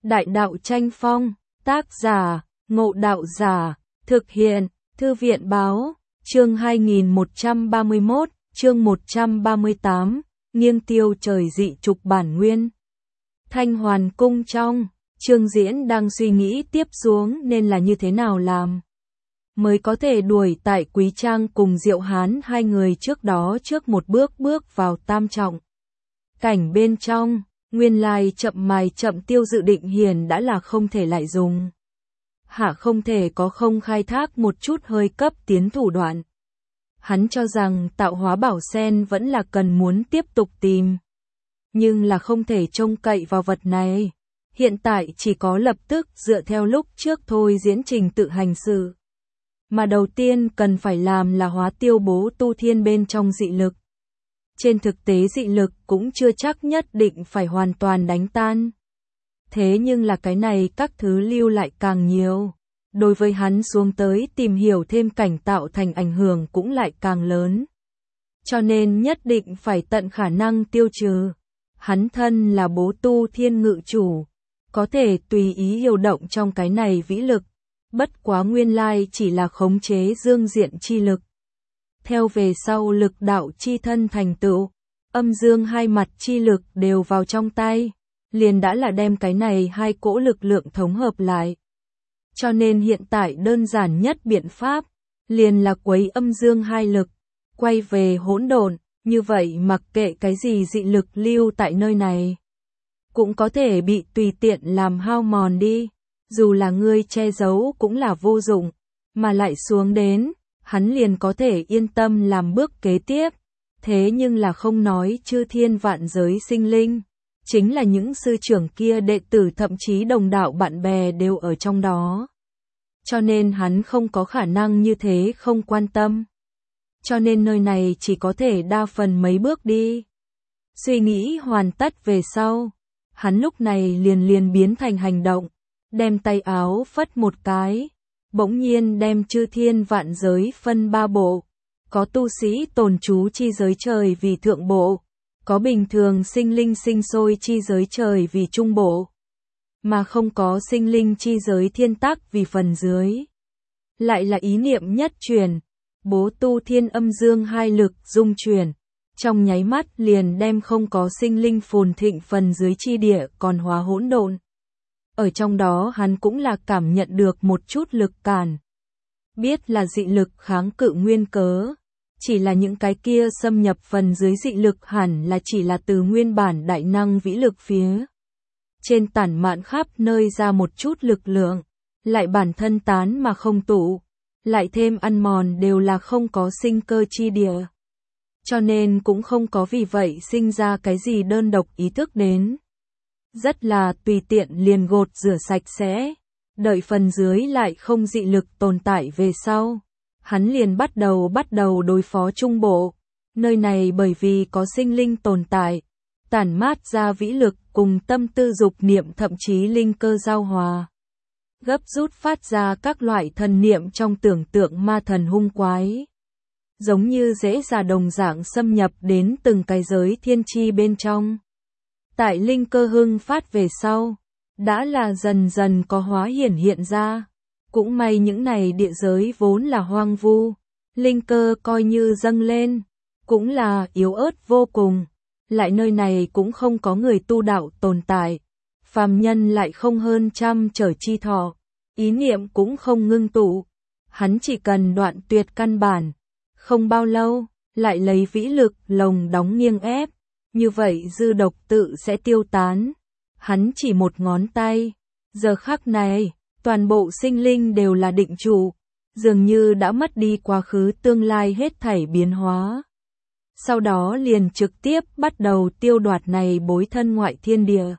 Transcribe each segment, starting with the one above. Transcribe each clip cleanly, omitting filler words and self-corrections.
Đại đạo tranh phong, tác giả, Ngộ Đạo Giả, thực hiện, Thư viện Báo, chương 2131, chương 138, nghiêng tiêu trời dị trục bản nguyên. Thanh Hoàn Cung trong, Trương Diễn đang suy nghĩ tiếp xuống nên là như thế nào làm mới có thể đuổi tại Quý Trang cùng Diệu Hán hai người trước đó trước một bước vào tam trọng. Cảnh bên trong, nguyên lai chậm mài chậm tiêu dự định hiền đã là không thể lại dùng. Hạ không thể có không khai thác một chút hơi cấp tiến thủ đoạn. Hắn cho rằng tạo hóa bảo sen vẫn là cần muốn tiếp tục tìm. Nhưng là không thể trông cậy vào vật này. Hiện tại chỉ có lập tức dựa theo lúc trước thôi diễn trình tự hành sự. Mà đầu tiên cần phải làm là hóa tiêu bố tu thiên bên trong dị lực. Trên thực tế dị lực cũng chưa chắc nhất định phải hoàn toàn đánh tan. Thế nhưng là cái này các thứ lưu lại càng nhiều. Đối với hắn xuống tới tìm hiểu thêm cảnh tạo thành ảnh hưởng cũng lại càng lớn. Cho nên nhất định phải tận khả năng tiêu trừ. Hắn thân là bố tu thiên ngự chủ. Có thể tùy ý điều động trong cái này vĩ lực. Bất quá nguyên lai chỉ là khống chế dương diện chi lực. Theo về sau lực đạo chi thân thành tựu, âm dương hai mặt chi lực đều vào trong tay, liền đã là đem cái này hai cỗ lực lượng thống hợp lại. Cho nên hiện tại đơn giản nhất biện pháp, liền là quấy âm dương hai lực, quay về hỗn độn, như vậy mặc kệ cái gì dị lực lưu tại nơi này, cũng có thể bị tùy tiện làm hao mòn đi, dù là ngươi che giấu cũng là vô dụng, mà lại xuống đến, hắn liền có thể yên tâm làm bước kế tiếp. Thế nhưng là không nói chư thiên vạn giới sinh linh, chính là những sư trưởng kia đệ tử thậm chí đồng đạo bạn bè đều ở trong đó. Cho nên hắn không có khả năng như thế không quan tâm. Cho nên nơi này chỉ có thể đa phần mấy bước đi. Suy nghĩ hoàn tất về sau, hắn lúc này liền biến thành hành động, đem tay áo phất một cái, bỗng nhiên đem chư thiên vạn giới phân ba bộ. Có tu sĩ tồn trú chi giới trời vì thượng bộ, có bình thường sinh linh sinh sôi chi giới trời vì trung bộ, mà không có sinh linh chi giới thiên tắc vì phần dưới. Lại là ý niệm nhất truyền, bố tu thiên âm dương hai lực dung chuyển, trong nháy mắt liền đem không có sinh linh phồn thịnh phần dưới chi địa còn hóa hỗn độn. Ở trong đó hắn cũng là cảm nhận được một chút lực cản. Biết là dị lực kháng cự nguyên cớ, chỉ là những cái kia xâm nhập phần dưới dị lực hẳn là chỉ là từ nguyên bản đại năng vĩ lực phía trên tản mạn khắp nơi ra một chút lực lượng, lại bản thân tán mà không tụ, lại thêm ăn mòn đều là không có sinh cơ chi địa. Cho nên cũng không có vì vậy sinh ra cái gì đơn độc ý thức đến. Rất là tùy tiện liền gột rửa sạch sẽ. Đợi phần dưới lại không dị lực tồn tại về sau, hắn liền bắt đầu đối phó trung bộ. Nơi này bởi vì có sinh linh tồn tại, tản mát ra vĩ lực cùng tâm tư dục niệm thậm chí linh cơ giao hòa. Gấp rút phát ra các loại thần niệm trong tưởng tượng ma thần hung quái. Giống như dễ già đồng dạng xâm nhập đến từng cái giới thiên chi bên trong. Tại linh cơ hưng phát về sau, đã là dần dần có hóa hiện ra. Cũng may những này địa giới vốn là hoang vu, linh cơ coi như dâng lên, cũng là yếu ớt vô cùng. Lại nơi này cũng không có người tu đạo tồn tại, phàm nhân lại không hơn trăm trở chi thọ, ý niệm cũng không ngưng tụ. Hắn chỉ cần đoạn tuyệt căn bản, không bao lâu, lại lấy vĩ lực lồng đóng nghiêng ép, như vậy dư độc tự sẽ tiêu tán. Hắn chỉ một ngón tay, giờ khắc này, toàn bộ sinh linh đều là định trụ, dường như đã mất đi quá khứ tương lai hết thảy biến hóa. Sau đó liền trực tiếp bắt đầu tiêu đoạt này bối thân ngoại thiên địa.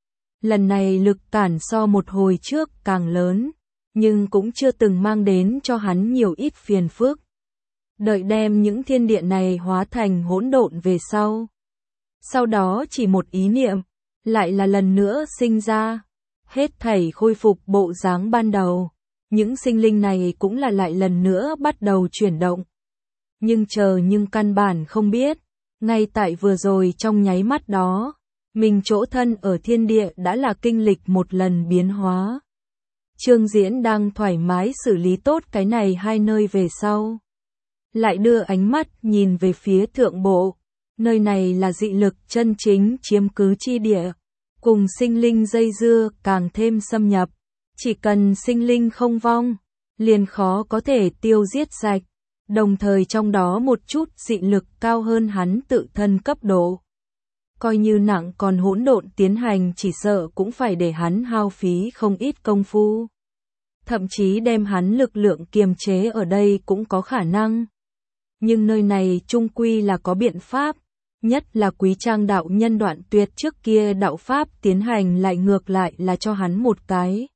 Lần này lực cản so một hồi trước càng lớn, nhưng cũng chưa từng mang đến cho hắn nhiều ít phiền phức. Đợi đem những thiên địa này hóa thành hỗn độn về sau. Sau đó chỉ một ý niệm, lại là lần nữa sinh ra, hết thảy khôi phục bộ dáng ban đầu. Những sinh linh này cũng là lại lần nữa bắt đầu chuyển động. Nhưng căn bản không biết, ngay tại vừa rồi trong nháy mắt đó, Mình chỗ thân ở thiên địa đã là kinh lịch một lần biến hóa. Trương Diễn đang thoải mái xử lý tốt cái này hai nơi về sau. Lại đưa ánh mắt nhìn về phía thượng bộ. Nơi này là dị lực chân chính chiếm cứ chi địa. Cùng sinh linh dây dưa càng thêm xâm nhập. Chỉ cần sinh linh không vong, liền khó có thể tiêu giết sạch. Đồng thời trong đó một chút dị lực cao hơn hắn tự thân cấp độ. Coi như nặng còn hỗn độn tiến hành chỉ sợ cũng phải để hắn hao phí không ít công phu. Thậm chí đem hắn lực lượng kiềm chế ở đây cũng có khả năng. Nhưng nơi này chung quy là có biện pháp, nhất là Quý Trang đạo nhân đoạn tuyệt trước kia đạo pháp tiến hành lại ngược lại là cho hắn một cái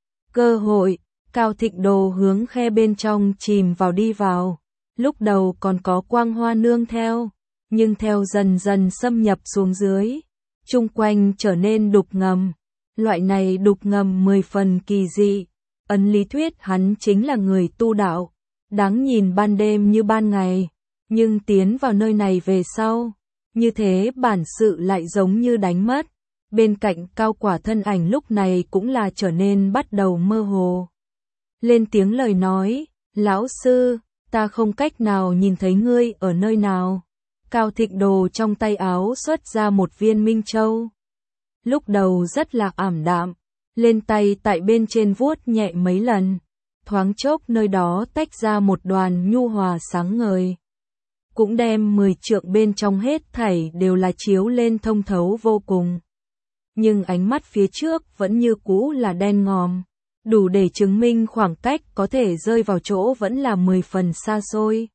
cơ hội. Cao Thịnh Đồ hướng khe bên trong chìm vào đi vào, lúc đầu còn có Quang Hoa nương theo, nhưng theo dần dần xâm nhập xuống dưới, chung quanh trở nên đục ngầm. Loại này đục ngầm 10 phần kỳ dị. Ấn lý thuyết hắn chính là người tu đạo, đáng nhìn ban đêm như ban ngày, nhưng tiến vào nơi này về sau, như thế bản sự lại giống như đánh mất. Bên cạnh Cao Quả thân ảnh lúc này cũng là trở nên bắt đầu mơ hồ. Lên tiếng lời nói, lão sư, ta không cách nào nhìn thấy ngươi ở nơi nào. Cao Thịnh Đồ trong tay áo xuất ra một viên minh châu. Lúc đầu rất là ảm đạm, lên tay tại bên trên vuốt nhẹ mấy lần, thoáng chốc nơi đó tách ra một đoàn nhu hòa sáng ngời. Cũng đem 10 trượng bên trong hết thảy đều là chiếu lên thông thấu vô cùng. Nhưng ánh mắt phía trước vẫn như cũ là đen ngòm, đủ để chứng minh khoảng cách có thể rơi vào chỗ vẫn là 10 phần xa xôi.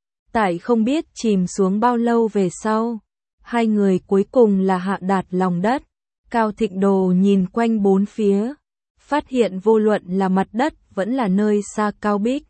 Tại không biết chìm xuống bao lâu về sau, hai người cuối cùng là hạ đạt lòng đất. Cao Thịnh Đồ nhìn quanh bốn phía, phát hiện vô luận là mặt đất vẫn là nơi xa cao bích,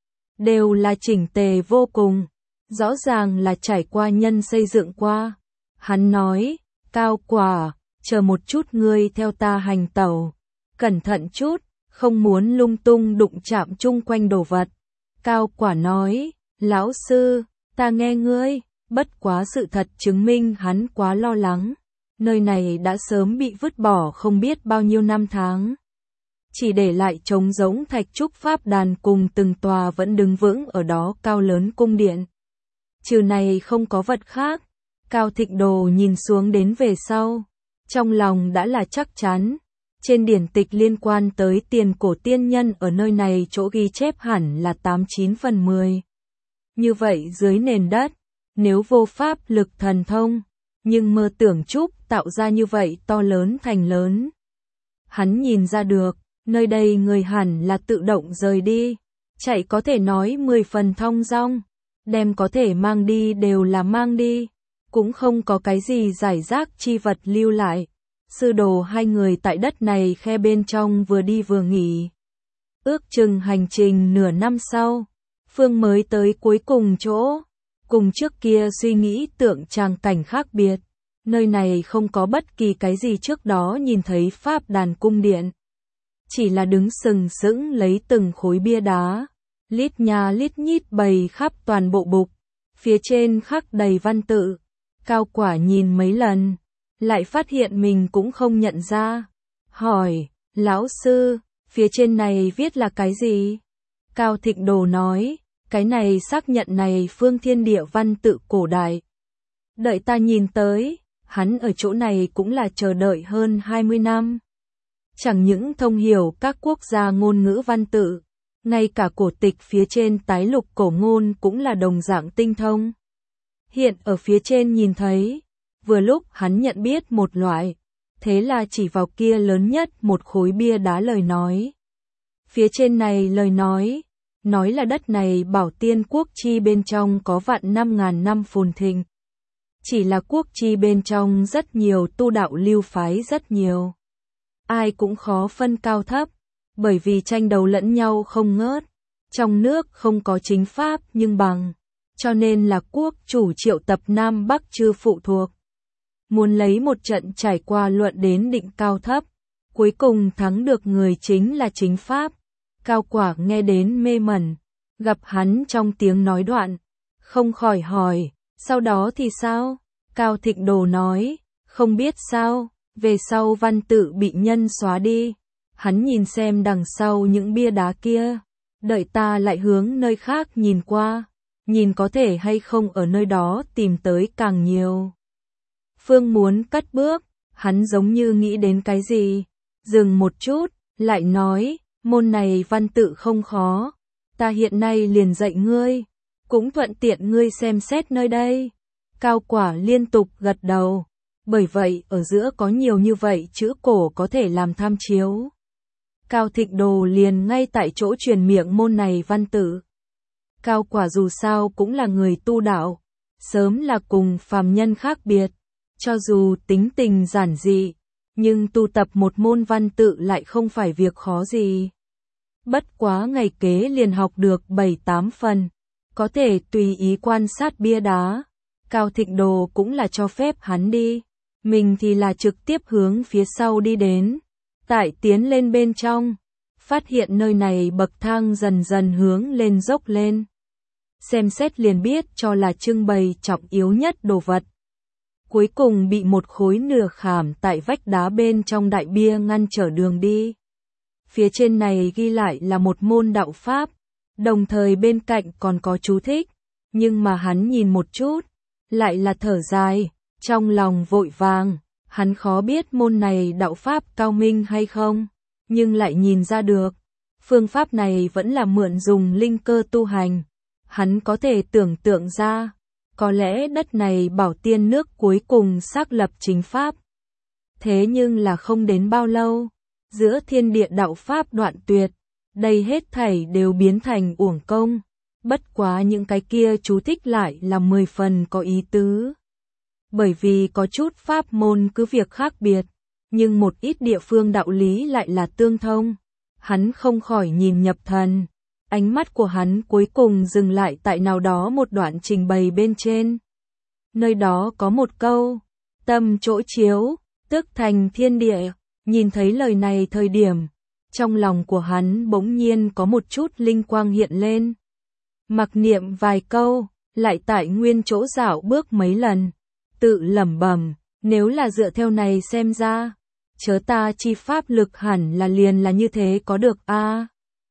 đều là chỉnh tề vô cùng, rõ ràng là trải qua nhân xây dựng qua. Hắn nói, Cao Quả, chờ một chút ngươi theo ta hành tẩu, cẩn thận chút, không muốn lung tung đụng chạm chung quanh đồ vật. Cao Quả nói, lão sư, ta nghe ngươi, bất quá sự thật chứng minh hắn quá lo lắng. Nơi này đã sớm bị vứt bỏ không biết bao nhiêu năm tháng. Chỉ để lại trống rỗng thạch trúc pháp đàn cùng từng tòa vẫn đứng vững ở đó cao lớn cung điện. Trừ này không có vật khác. Cao Thịnh Đồ nhìn xuống đến về sau, trong lòng đã là chắc chắn. Trên điển tịch liên quan tới tiền cổ tiên nhân ở nơi này chỗ ghi chép hẳn là 89 phần 10. Như vậy dưới nền đất, nếu vô pháp lực thần thông, nhưng mơ tưởng chúc tạo ra như vậy to lớn thành lớn. Hắn nhìn ra được, nơi đây người hẳn là tự động rời đi, chạy có thể nói 10 phần thong dong, đem có thể mang đi đều là mang đi, cũng không có cái gì giải rác chi vật lưu lại. Sư đồ hai người tại đất này khe bên trong vừa đi vừa nghỉ. Ước chừng hành trình nửa năm sau, Phương mới tới cuối cùng chỗ, cùng trước kia suy nghĩ tượng tràng cảnh khác biệt. Nơi này không có bất kỳ cái gì trước đó nhìn thấy pháp đàn cung điện. Chỉ là đứng sừng sững lấy từng khối bia đá, lít nhà lít nhít bày khắp toàn bộ bục, phía trên khắc đầy văn tự. Cao Quả nhìn mấy lần, lại phát hiện mình cũng không nhận ra. Hỏi, lão sư, phía trên này viết là cái gì? Cao Thịnh Đồ nói, cái này xác nhận này phương thiên địa văn tự cổ đại. Đợi ta nhìn tới, hắn ở chỗ này cũng là chờ đợi hơn 20 năm. Chẳng những thông hiểu các quốc gia ngôn ngữ văn tự, ngay cả cổ tịch phía trên tái lục cổ ngôn cũng là đồng dạng tinh thông. Hiện ở phía trên nhìn thấy, vừa lúc hắn nhận biết một loại, thế là chỉ vào kia lớn nhất một khối bia đá lời nói. Phía trên này lời nói là đất này bảo tiên quốc chi bên trong có vạn 5.000 năm phồn thịnh. Chỉ là quốc chi bên trong rất nhiều tu đạo lưu phái rất nhiều. Ai cũng khó phân cao thấp, bởi vì tranh đấu lẫn nhau không ngớt. Trong nước không có chính pháp nhưng bằng, cho nên là quốc chủ triệu tập Nam Bắc chư phụ thuộc. Muốn lấy một trận trải qua luận đến định cao thấp, cuối cùng thắng được người chính là chính pháp. Cao Quả nghe đến mê mẩn, gặp hắn trong tiếng nói đoạn, không khỏi hỏi, sau đó thì sao? Cao Thịnh Đồ nói, Không biết sao, về sau văn tự bị nhân xóa đi. Hắn nhìn xem đằng sau những bia đá kia, đợi ta lại hướng nơi khác nhìn qua, nhìn có thể hay không ở nơi đó tìm tới càng nhiều. Phương muốn cất bước, hắn giống như nghĩ đến cái gì, dừng một chút, lại nói, môn này văn tự không khó, ta hiện nay liền dạy ngươi, cũng thuận tiện ngươi xem xét nơi đây. Cao Quả liên tục gật đầu, bởi vậy ở giữa có nhiều như vậy chữ cổ có thể làm tham chiếu. Cao Thịnh Đồ liền ngay tại chỗ truyền miệng môn này văn tự. Cao Quả dù sao cũng là người tu đạo, sớm là cùng phàm nhân khác biệt, cho dù tính tình giản dị, nhưng tu tập một môn văn tự lại không phải việc khó gì. Bất quá ngày kế liền học được 7-8 phần, có thể tùy ý quan sát bia đá. Cao Thịnh Đồ cũng là cho phép hắn đi, mình thì là trực tiếp hướng phía sau đi đến. Tại tiến lên bên trong, phát hiện nơi này bậc thang dần dần hướng lên dốc lên. Xem xét liền biết cho là trưng bày trọng yếu nhất đồ vật. Cuối cùng bị một khối nửa khảm tại vách đá bên trong đại bia ngăn trở đường đi. Phía trên này ghi lại là một môn đạo pháp, đồng thời bên cạnh còn có chú thích, nhưng mà hắn nhìn một chút, lại là thở dài, trong lòng vội vàng, hắn khó biết môn này đạo pháp cao minh hay không, nhưng lại nhìn ra được, phương pháp này vẫn là mượn dùng linh cơ tu hành, hắn có thể tưởng tượng ra, có lẽ đất này bảo tiên nước cuối cùng xác lập chính pháp. Thế nhưng là không đến bao lâu, giữa thiên địa đạo pháp đoạn tuyệt, đây hết thảy đều biến thành uổng công, bất quá những cái kia chú thích lại là 10 phần có ý tứ. Bởi vì có chút pháp môn cứ việc khác biệt, nhưng một ít địa phương đạo lý lại là tương thông. Hắn không khỏi nhìn nhập thần, ánh mắt của hắn cuối cùng dừng lại tại nào đó một đoạn trình bày bên trên. Nơi đó có một câu, tâm chỗ chiếu, tức thành thiên địa, nhìn thấy lời này thời điểm, trong lòng của hắn bỗng nhiên có một chút linh quang hiện lên. Mặc niệm vài câu, lại tại nguyên chỗ dạo bước mấy lần, tự lẩm bẩm, nếu là dựa theo này xem ra, chớ ta chi pháp lực hẳn là liền là như thế có được a.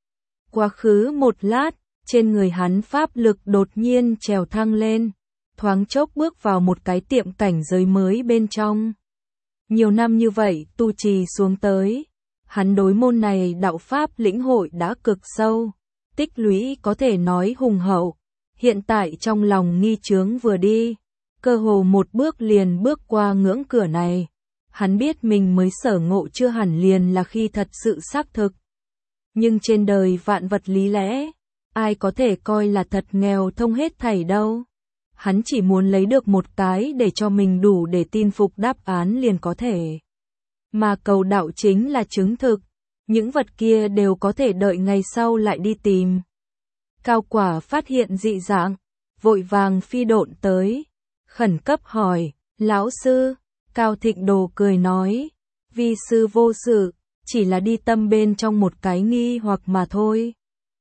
Quá khứ một lát, trên người hắn pháp lực đột nhiên trèo thăng lên, thoáng chốc bước vào một cái tiệm cảnh giới mới bên trong. Nhiều năm như vậy tu trì xuống tới, hắn đối môn này đạo pháp lĩnh hội đã cực sâu, tích lũy có thể nói hùng hậu, hiện tại trong lòng nghi chướng vừa đi, cơ hồ một bước liền bước qua ngưỡng cửa này. Hắn biết mình mới sở ngộ chưa hẳn liền là khi thật sự xác thực. Nhưng trên đời vạn vật lý lẽ, ai có thể coi là thật nghèo thông hết thảy đâu. Hắn chỉ muốn lấy được một cái để cho mình đủ để tin phục đáp án liền có thể. Mà cầu đạo chính là chứng thực, những vật kia đều có thể đợi ngày sau lại đi tìm. Cao Quả phát hiện dị dạng, vội vàng phi độn tới, khẩn cấp hỏi, lão sư. Cao Thịnh Đồ cười nói, vi sư vô sự, chỉ là đi tâm bên trong một cái nghi hoặc mà thôi.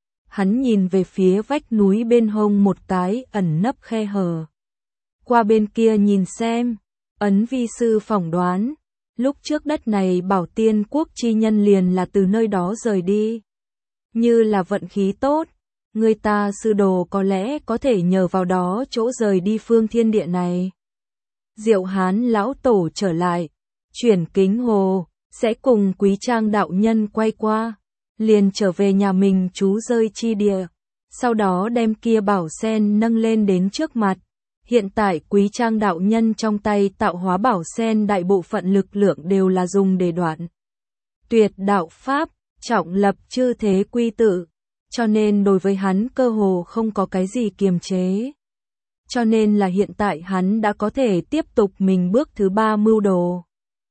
Hắn nhìn về phía vách núi bên hông một cái ẩn nấp khe hở. Qua bên kia nhìn xem, ấn vi sư phỏng đoán, lúc trước đất này bảo tiên quốc chi nhân liền là từ nơi đó rời đi. Như là vận khí tốt, người ta sư đồ có lẽ có thể nhờ vào đó chỗ rời đi phương thiên địa này. Diệu Hán lão tổ trở lại, chuyển kính hồ, sẽ cùng Quý Trang đạo nhân quay qua, liền trở về nhà mình trú rơi chi địa, sau đó đem kia bảo sen nâng lên đến trước mặt. Hiện tại Quý Trang đạo nhân trong tay tạo hóa bảo sen đại bộ phận lực lượng đều là dùng để đoạn tuyệt đạo pháp, trọng lập chư thế quy tự, cho nên đối với hắn cơ hồ không có cái gì kiềm chế. Cho nên là hiện tại hắn đã có thể tiếp tục mình bước thứ 3 mưu đồ.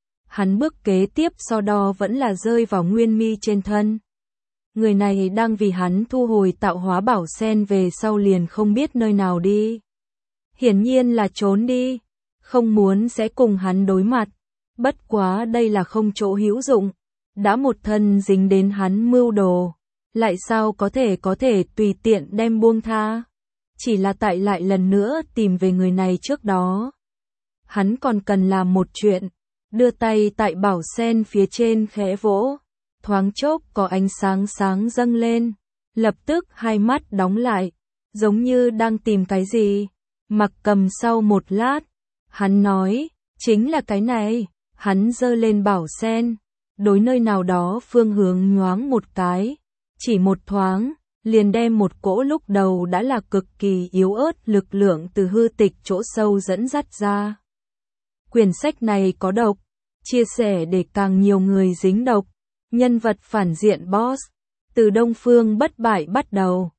Hắn bước kế tiếp so đo vẫn là rơi vào Nguyên Mi trên thân. Người này đang vì hắn thu hồi tạo hóa bảo sen về sau liền không biết nơi nào đi. Hiển nhiên là trốn đi, không muốn sẽ cùng hắn đối mặt. Bất quá đây là không chỗ hữu dụng, đã một thân dính đến hắn mưu đồ, lại sao có thể tùy tiện đem buông tha. Chỉ là tại lại lần nữa tìm về người này trước đó. hắn còn cần làm một chuyện, đưa tay tại bảo sen phía trên khẽ vỗ, thoáng chốc có ánh sáng sáng dâng lên, lập tức hai mắt đóng lại, giống như đang tìm cái gì. Mặc Cầm sau một lát, hắn nói, chính là cái này, hắn giơ lên bảo sen, đối nơi nào đó phương hướng nhoáng một cái, chỉ một thoáng, liền đem một cỗ lúc đầu đã là cực kỳ yếu ớt lực lượng từ hư tịch chỗ sâu dẫn dắt ra. Quyển sách này có độc, chia sẻ để càng nhiều người dính độc, nhân vật phản diện boss, từ Đông Phương Bất Bại bắt đầu,